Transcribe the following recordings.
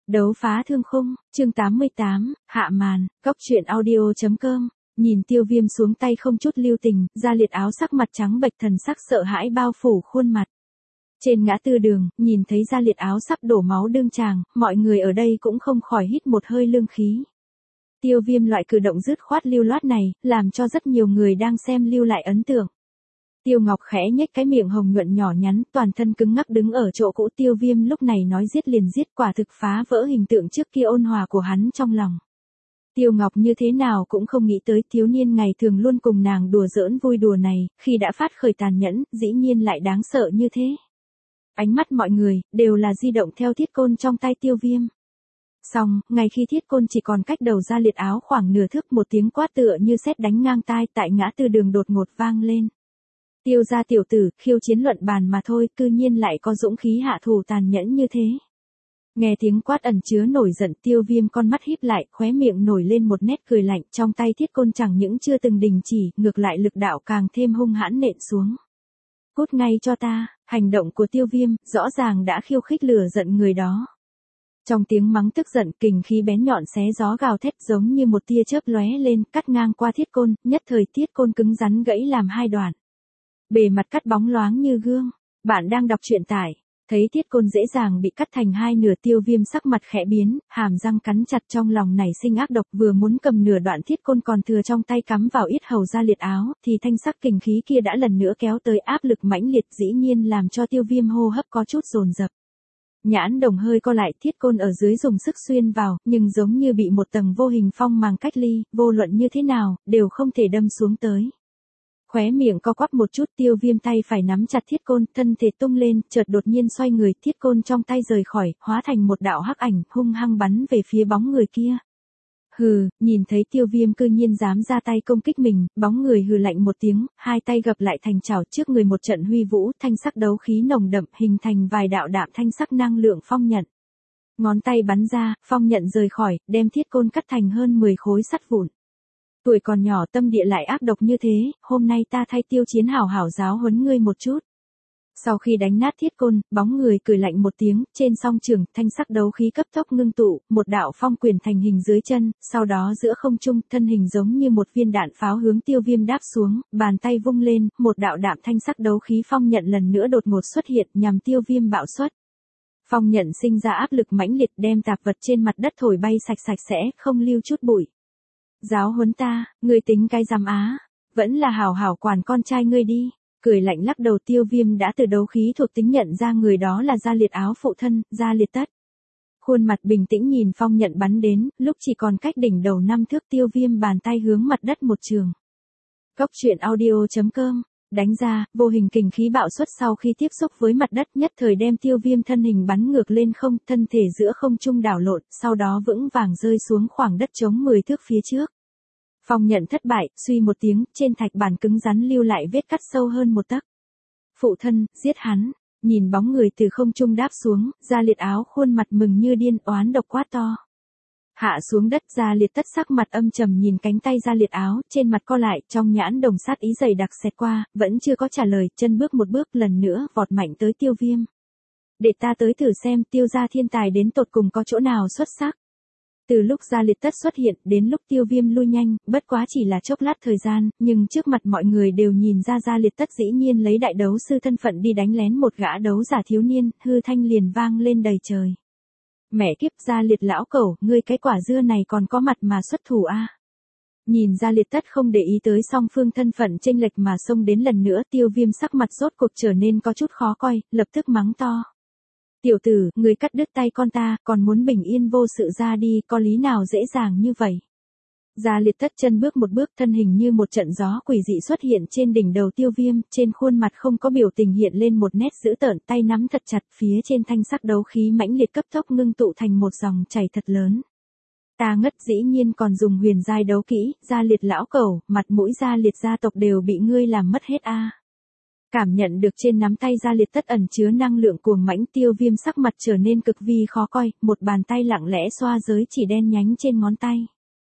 Đấu phá thương khung, chương 88, hạ màn, góc truyện audio.com. Nhìn Tiêu Viêm xuống tay không chút lưu tình, Gia Liệt áo sắc mặt trắng bệch, thần sắc sợ hãi bao phủ khuôn mặt. Trên ngã tư đường, nhìn thấy Gia Liệt áo sắp đổ máu đương tràng, mọi người ở đây cũng không khỏi hít một hơi lương khí. Tiêu Viêm loại cử động dứt khoát lưu loát này, làm cho rất nhiều người đang xem lưu lại ấn tượng. Tiêu Ngọc khẽ nhếch cái miệng hồng nhuận nhỏ nhắn, toàn thân cứng ngắc đứng ở chỗ cũ. Tiêu Viêm lúc này nói giết liền giết, quả thực phá vỡ hình tượng trước kia ôn hòa của hắn trong lòng. Tiêu Ngọc như thế nào cũng không nghĩ tới thiếu niên ngày thường luôn cùng nàng đùa giỡn vui đùa này, khi đã phát khởi tàn nhẫn, dĩ nhiên lại đáng sợ như thế. Ánh mắt mọi người, đều là di động theo thiết côn trong tay Tiêu Viêm. Xong, ngay khi thiết côn chỉ còn cách đầu Gia Liệt áo khoảng nửa thước, một tiếng quát tựa như sét đánh ngang tai tại ngã tư đường đột ngột vang lên. Tiêu gia tiểu tử, khiêu chiến luận bàn mà thôi, cư nhiên lại có dũng khí hạ thủ tàn nhẫn như thế. Nghe tiếng quát ẩn chứa nổi giận, Tiêu Viêm con mắt híp lại, khóe miệng nổi lên một nét cười lạnh, trong tay thiết côn chẳng những chưa từng đình chỉ, ngược lại lực đạo càng thêm hung hãn nện xuống. Cút ngay cho ta, hành động của Tiêu Viêm, rõ ràng đã khiêu khích lửa giận người đó. Trong tiếng mắng tức giận, kình khí bén nhọn xé gió gào thét giống như một tia chớp lóe lên, cắt ngang qua thiết côn, nhất thời thiết côn cứng rắn gãy làm hai đoạn. Bề mặt cắt bóng loáng như gương. Bạn đang đọc truyện tải. Thấy thiết côn dễ dàng bị cắt thành hai nửa, Tiêu Viêm sắc mặt khẽ biến, hàm răng cắn chặt, trong lòng nảy sinh ác độc, vừa muốn cầm nửa đoạn thiết côn còn thừa trong tay cắm vào yết hầu Gia Liệt áo, thì thanh sắc kình khí kia đã lần nữa kéo tới, áp lực mãnh liệt dĩ nhiên làm cho Tiêu Viêm hô hấp có chút dồn dập. Nhãn đồng hơi co lại, thiết côn ở dưới dùng sức xuyên vào, nhưng giống như bị một tầng vô hình phong màng cách ly, vô luận như thế nào, đều không thể đâm xuống tới. Khóe miệng co quắp một chút, Tiêu Viêm tay phải nắm chặt thiết côn, thân thể tung lên, chợt đột nhiên xoay người, thiết côn trong tay rời khỏi, hóa thành một đạo hắc ảnh, hung hăng bắn về phía bóng người kia. Hừ, nhìn thấy Tiêu Viêm cư nhiên dám ra tay công kích mình, bóng người hừ lạnh một tiếng, hai tay gập lại thành chảo, trước người một trận huy vũ, thanh sắc đấu khí nồng đậm, hình thành vài đạo đạm thanh sắc năng lượng phong nhận. Ngón tay bắn ra, phong nhận rời khỏi, đem thiết côn cắt thành hơn 10 khối sắt vụn. Tuổi còn nhỏ tâm địa lại ác độc như thế, hôm nay ta thay Tiêu Chiến hảo hảo giáo huấn ngươi một chút. Sau khi đánh nát thiết côn, bóng người cười lạnh một tiếng, trên song trường, thanh sắc đấu khí cấp tốc ngưng tụ, một đạo phong quyền thành hình dưới chân, sau đó giữa không trung, thân hình giống như một viên đạn pháo hướng Tiêu Viêm đáp xuống, bàn tay vung lên, một đạo đạm thanh sắc đấu khí phong nhận lần nữa đột ngột xuất hiện, nhằm Tiêu Viêm bạo xuất. Phong nhận sinh ra áp lực mãnh liệt, đem tạp vật trên mặt đất thổi bay sạch sạch sẽ, không lưu chút bụi. Giáo huấn ta, ngươi tính cái giám á, vẫn là hảo hảo quản con trai ngươi đi. Cười lạnh lắc đầu, Tiêu Viêm đã từ đấu khí thuộc tính nhận ra người đó là Gia Liệt áo phụ thân, Gia Liệt Tất. Khuôn mặt bình tĩnh nhìn phong nhận bắn đến, lúc chỉ còn cách đỉnh đầu 5 thước, Tiêu Viêm bàn tay hướng mặt đất một trường. Góc truyện audio.com. Đánh ra, vô hình kình khí bạo xuất sau khi tiếp xúc với mặt đất, nhất thời đem Tiêu Viêm thân hình bắn ngược lên không, thân thể giữa không trung đảo lộn, sau đó vững vàng rơi xuống khoảng đất trống 10 thước phía trước. Phong nhận thất bại, suy một tiếng, trên thạch bản cứng rắn lưu lại vết cắt sâu hơn 1 tấc. Phụ thân, giết hắn. Nhìn bóng người từ không trung đáp xuống, Gia Liệt áo khuôn mặt mừng như điên, oán độc quát to. Hạ xuống đất, Gia Liệt Tất sắc mặt âm trầm nhìn cánh tay Gia Liệt áo, trên mặt co lại, trong nhãn đồng sát ý dày đặc xẹt qua, vẫn chưa có trả lời, chân bước một bước lần nữa, vọt mạnh tới Tiêu Viêm. Để ta tới thử xem Tiêu gia thiên tài đến tột cùng có chỗ nào xuất sắc. Từ lúc Gia Liệt Tất xuất hiện, đến lúc Tiêu Viêm lui nhanh, bất quá chỉ là chốc lát thời gian, nhưng trước mặt mọi người đều nhìn ra Gia Liệt Tất dĩ nhiên lấy đại đấu sư thân phận đi đánh lén một gã đấu giả thiếu niên, hư thanh liền vang lên đầy trời. Mẹ kiếp, Gia Liệt lão cẩu, ngươi cái quả dưa này còn có mặt mà xuất thủ a. Nhìn Gia Liệt Tất không để ý tới song phương thân phận chênh lệch mà xông đến lần nữa, Tiêu Viêm sắc mặt rốt cuộc trở nên có chút khó coi, lập tức mắng to. Tiểu tử, ngươi cắt đứt tay con ta, còn muốn bình yên vô sự ra đi, có lý nào dễ dàng như vậy. Gia Liệt Tất chân bước một bước, thân hình như một trận gió quỷ dị xuất hiện trên đỉnh đầu Tiêu Viêm, trên khuôn mặt không có biểu tình hiện lên một nét dữ tợn, tay nắm thật chặt, phía trên thanh sắc đấu khí mãnh liệt cấp tốc ngưng tụ thành một dòng chảy thật lớn. Ta ngất, dĩ nhiên còn dùng huyền giai đấu kỹ, Gia Liệt lão cẩu, mặt mũi Gia Liệt gia tộc đều bị ngươi làm mất hết a. Cảm nhận được trên nắm tay Gia Liệt Tất ẩn chứa năng lượng cuồng mãnh, Tiêu Viêm sắc mặt trở nên cực vi khó coi, một bàn tay lặng lẽ xoa giới chỉ đen nhánh trên ngón tay.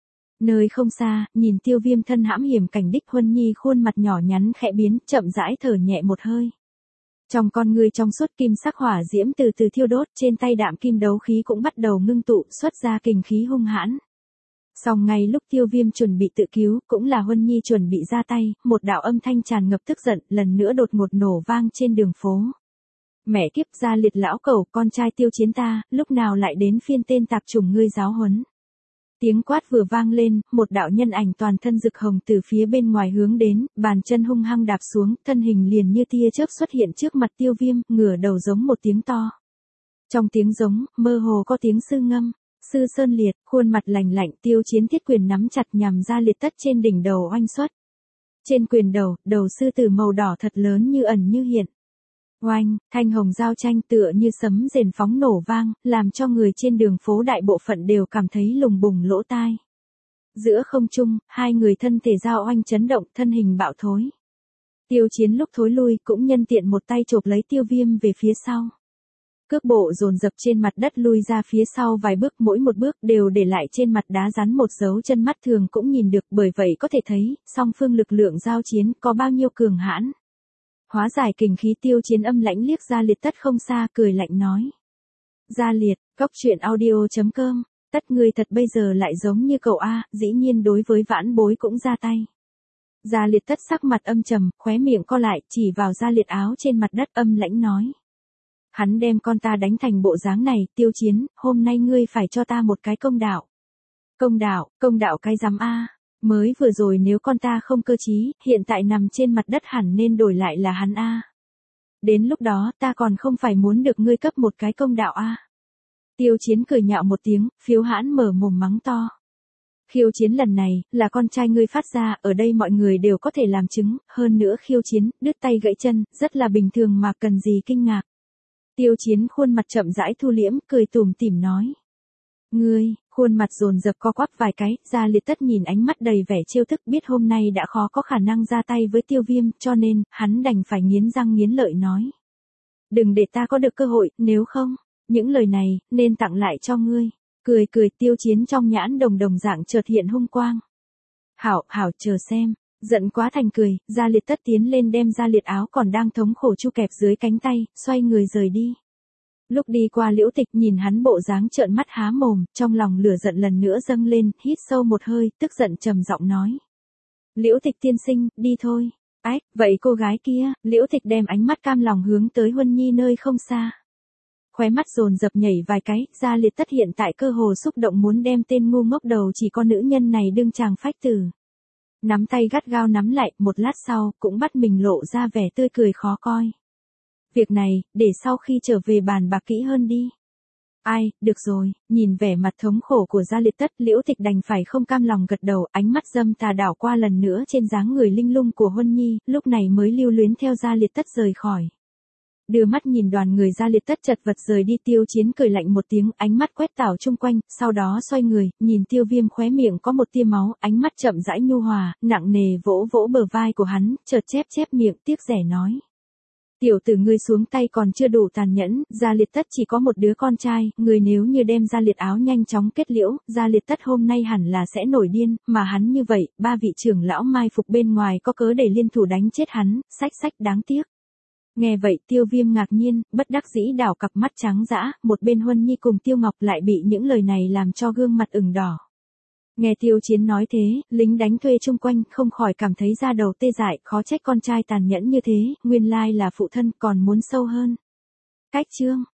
Nơi không xa, nhìn Tiêu Viêm thân hãm hiểm cảnh đích Huân Nhi khuôn mặt nhỏ nhắn khẽ biến, chậm rãi thở nhẹ một hơi. Trong con ngươi trong suốt kim sắc hỏa diễm từ từ thiêu đốt, trên tay đạm kim đấu khí cũng bắt đầu ngưng tụ, xuất ra kình khí hung hãn. Song ngay lúc Tiêu Viêm chuẩn bị tự cứu, cũng là Huân Nhi chuẩn bị ra tay, một đạo âm thanh tràn ngập tức giận, lần nữa đột ngột nổ vang trên đường phố. Mẹ kiếp, Gia Liệt lão cẩu, con trai Tiêu Chiến ta, lúc nào lại đến phiên tên tạp chủng ngươi giáo huấn. Tiếng quát vừa vang lên, một đạo nhân ảnh toàn thân rực hồng từ phía bên ngoài hướng đến, bàn chân hung hăng đạp xuống, thân hình liền như tia chớp xuất hiện trước mặt Tiêu Viêm, ngửa đầu giống một tiếng to. Trong tiếng giống, mơ hồ có tiếng sư ngâm. Sư Sơn Liệt, khuôn mặt lạnh lạnh, Tiêu Chiến thiết quyền nắm chặt nhằm Gia Liệt tất trên đỉnh đầu oanh xuất. Trên quyền đầu, đầu sư tử màu đỏ thật lớn như ẩn như hiện. Oanh, thanh hồng giao tranh tựa như sấm rền phóng nổ vang, làm cho người trên đường phố đại bộ phận đều cảm thấy lùng bùng lỗ tai. Giữa không trung, hai người thân thể giao oanh chấn động, thân hình bạo thối. Tiêu Chiến lúc thối lui cũng nhân tiện một tay chộp lấy Tiêu Viêm về phía sau. Cước bộ dồn dập trên mặt đất lui ra phía sau vài bước, mỗi một bước đều để lại trên mặt đá rắn một dấu chân mắt thường cũng nhìn được, bởi vậy có thể thấy, song phương lực lượng giao chiến có bao nhiêu cường hãn. Hóa giải kình khí, Tiêu Chiến âm lãnh liếc Gia Liệt tất không xa, cười lạnh nói. Gia Liệt, Cóc Truyện Audio.com, tất ngươi thật bây giờ lại giống như cậu A, dĩ nhiên đối với vãn bối cũng ra tay. Gia Liệt tất sắc mặt âm trầm, khóe miệng co lại, chỉ vào Gia Liệt áo trên mặt đất âm lãnh nói. Hắn đem con ta đánh thành bộ dáng này, Tiêu Chiến, hôm nay ngươi phải cho ta một cái công đạo. Công đạo cái rắm A, mới vừa rồi nếu con ta không cơ trí, hiện tại nằm trên mặt đất hẳn nên đổi lại là hắn A. Đến lúc đó ta còn không phải muốn được ngươi cấp một cái công đạo A. Tiêu Chiến cười nhạo một tiếng, Phiếu Hãn mở mồm mắng to. Khiêu chiến lần này, là con trai ngươi phát ra, ở đây mọi người đều có thể làm chứng, hơn nữa khiêu chiến, đứt tay gãy chân, rất là bình thường mà cần gì kinh ngạc. Tiêu Chiến khuôn mặt chậm rãi thu liễm, cười tủm tỉm nói. Ngươi, khuôn mặt dồn dập co quắp vài cái, Gia Liệt tất nhìn ánh mắt đầy vẻ trêu tức, biết hôm nay đã khó có khả năng ra tay với Tiêu Viêm, cho nên, hắn đành phải nghiến răng nghiến lợi nói. Đừng để ta có được cơ hội, nếu không, những lời này, nên tặng lại cho ngươi. Cười cười, Tiêu Chiến trong nhãn đồng dạng chợt hiện hung quang. Hảo, chờ xem. Giận quá thành cười, Gia Liệt tất tiến lên đem Gia Liệt áo còn đang thống khổ chu kẹp dưới cánh tay, xoay người rời đi. Lúc đi qua Liễu Tịch nhìn hắn bộ dáng trợn mắt há mồm, trong lòng lửa giận lần nữa dâng lên, hít sâu một hơi, tức giận trầm giọng nói. Liễu Tịch tiên sinh, đi thôi. Ách, vậy cô gái kia, Liễu Tịch đem ánh mắt cam lòng hướng tới Huân Nhi nơi không xa. Khóe mắt dồn dập nhảy vài cái, Gia Liệt tất hiện tại cơ hồ xúc động muốn đem tên ngu ngốc đầu chỉ con nữ nhân này đương chàng phách tử. Nắm tay gắt gao nắm lại, một lát sau, cũng bắt mình lộ ra vẻ tươi cười khó coi. Việc này, để sau khi trở về bàn bạc kỹ hơn đi. Ai, được rồi, nhìn vẻ mặt thống khổ của Gia Liệt tất, Liễu Tịch đành phải không cam lòng gật đầu, ánh mắt dâm tà đảo qua lần nữa trên dáng người linh lung của Huân Nhi, lúc này mới lưu luyến theo Gia Liệt tất rời khỏi. Đưa mắt nhìn đoàn người Gia Liệt tất chật vật rời đi, Tiêu Chiến cười lạnh một tiếng, ánh mắt quét tảo chung quanh, sau đó xoay người, nhìn Tiêu Viêm khóe miệng có một tia máu, ánh mắt chậm rãi nhu hòa, nặng nề vỗ vỗ bờ vai của hắn, chợt chép miệng tiếc rẻ nói. Tiểu tử ngươi xuống tay còn chưa đủ tàn nhẫn, Gia Liệt tất chỉ có một đứa con trai, ngươi nếu như đem Gia Liệt áo nhanh chóng kết liễu, Gia Liệt tất hôm nay hẳn là sẽ nổi điên, mà hắn như vậy, ba vị trưởng lão mai phục bên ngoài có cớ để liên thủ đánh chết hắn, sách đáng tiếc. Nghe vậy Tiêu Viêm ngạc nhiên, bất đắc dĩ đảo cặp mắt trắng dã, một bên Huân Nhi cùng Tiêu Ngọc lại bị những lời này làm cho gương mặt ửng đỏ. Nghe Tiêu Chiến nói thế, lính đánh thuê chung quanh không khỏi cảm thấy da đầu tê dại, khó trách con trai tàn nhẫn như thế, nguyên lai là phụ thân còn muốn sâu hơn. Cách chương